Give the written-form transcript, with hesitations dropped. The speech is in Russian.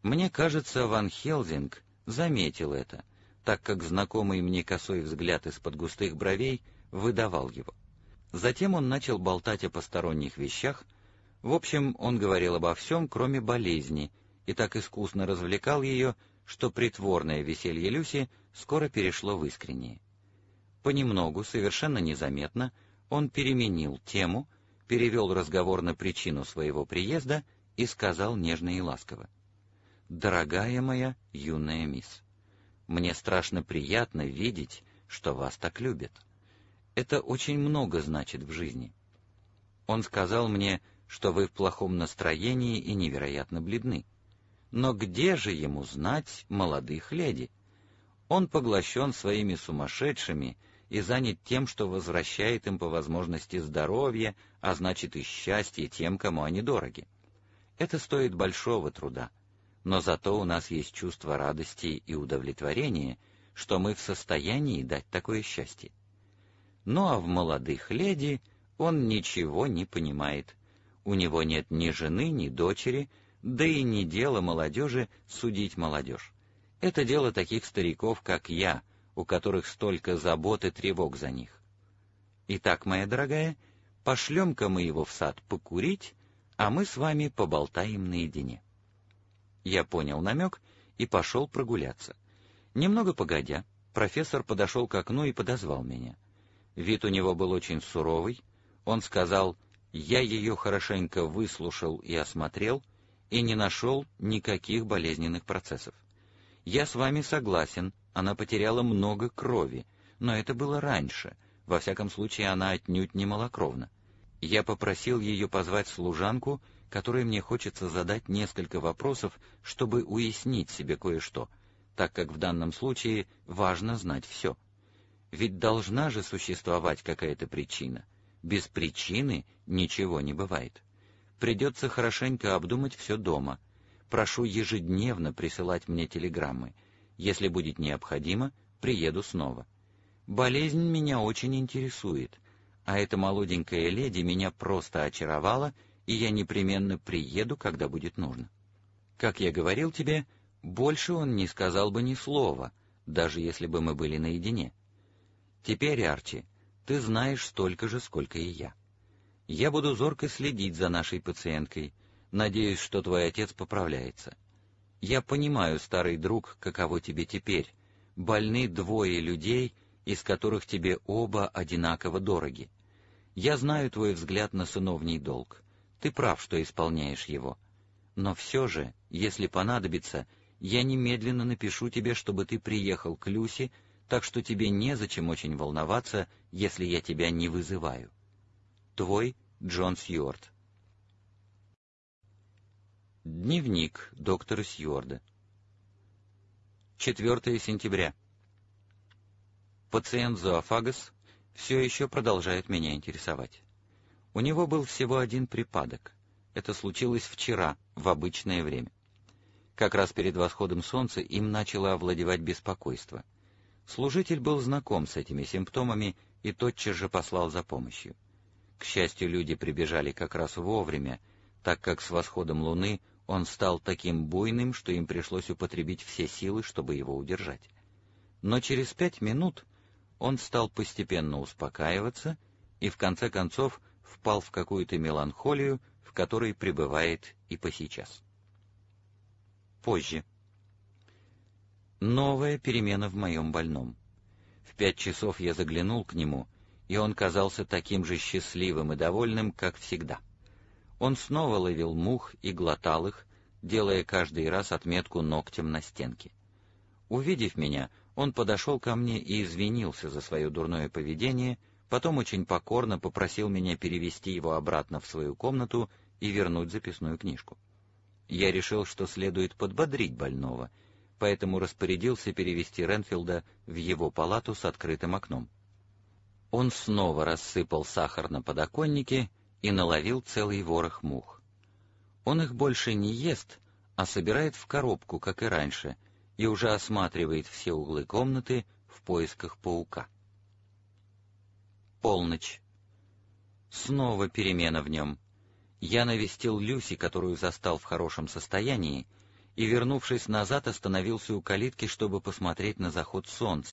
Мне кажется, Ван Хелзинг заметил это, так как знакомый мне косой взгляд из-под густых бровей выдавал его. Затем он начал болтать о посторонних вещах. В общем, он говорил обо всем, кроме болезни, и так искусно развлекал ее, что притворное веселье Люси скоро перешло в искреннее. Понемногу, совершенно незаметно, он переменил тему, перевел разговор на причину своего приезда и сказал нежно и ласково: «Дорогая моя юная мисс, мне страшно приятно видеть, что вас так любят. Это очень много значит в жизни. Он сказал мне, что вы в плохом настроении и невероятно бледны. Но где же ему знать молодых леди? Он поглощен своими сумасшедшими и занят тем, что возвращает им по возможности здоровье, а значит и счастье тем, кому они дороги. Это стоит большого труда, но зато у нас есть чувство радости и удовлетворения, что мы в состоянии дать такое счастье. Ну а в молодых леди он ничего не понимает. У него нет ни жены, ни дочери, да и не дело молодежи судить молодежь. Это дело таких стариков, как я, у которых столько забот и тревог за них. Итак, моя дорогая, пошлем-ка мы его в сад покурить, а мы с вами поболтаем наедине». Я понял намек и пошел прогуляться. Немного погодя, профессор подошел к окну и подозвал меня. Вид у него был очень суровый. Он сказал: «Я ее хорошенько выслушал и осмотрел, и не нашел никаких болезненных процессов. Я с вами согласен, она потеряла много крови, но это было раньше, во всяком случае она отнюдь не малокровна. Я попросил ее позвать служанку, которой мне хочется задать несколько вопросов, чтобы уяснить себе кое-что, так как в данном случае важно знать все. Ведь должна же существовать какая-то причина. Без причины ничего не бывает. Придется хорошенько обдумать все дома. Прошу ежедневно присылать мне телеграммы. Если будет необходимо, приеду снова. Болезнь меня очень интересует, а эта молоденькая леди меня просто очаровала, и я непременно приеду, когда будет нужно. Как я говорил тебе, больше он не сказал бы ни слова, даже если бы мы были наедине. Теперь, Арчи, ты знаешь столько же, сколько и я. Я буду зорко следить за нашей пациенткой, надеюсь, что твой отец поправляется. Я понимаю, старый друг, каково тебе теперь. Больны двое людей, из которых тебе оба одинаково дороги. Я знаю твой взгляд на сыновний долг. Ты прав, что исполняешь его. Но все же, если понадобится, я немедленно напишу тебе, чтобы ты приехал к Люси, так что тебе незачем очень волноваться, если я тебя не вызываю. Твой Джон Сьюарт. Дневник доктора Сьюарда. 4 сентября. Пациент зоофагос все еще продолжает меня интересовать. У него был всего один припадок. Это случилось вчера, в обычное время. Как раз перед восходом солнца им начало овладевать беспокойство. Служитель был знаком с этими симптомами и тотчас же послал за помощью. К счастью, люди прибежали как раз вовремя, так как с восходом луны он стал таким буйным, что им пришлось употребить все силы, чтобы его удержать. Но через 5 минут он стал постепенно успокаиваться и в конце концов впал в какую-то меланхолию, в которой пребывает и по сейчас. Позже. Новая перемена в моем больном. В 5 часов я заглянул к нему, и он казался таким же счастливым и довольным, как всегда. Он снова ловил мух и глотал их, делая каждый раз отметку ногтем на стенке. Увидев меня, он подошел ко мне и извинился за свое дурное поведение, потом очень покорно попросил меня перевести его обратно в свою комнату и вернуть записную книжку. Я решил, что следует подбодрить больного, поэтому распорядился перевести Ренфилда в его палату с открытым окном. Он снова рассыпал сахар на подоконнике и наловил целый ворох мух. Он их больше не ест, а собирает в коробку, как и раньше, и уже осматривает все углы комнаты в поисках паука. Полночь. Снова перемена в нем. Я навестил Люси, которую застал в хорошем состоянии, и, вернувшись назад, остановился у калитки, чтобы посмотреть на заход солнца.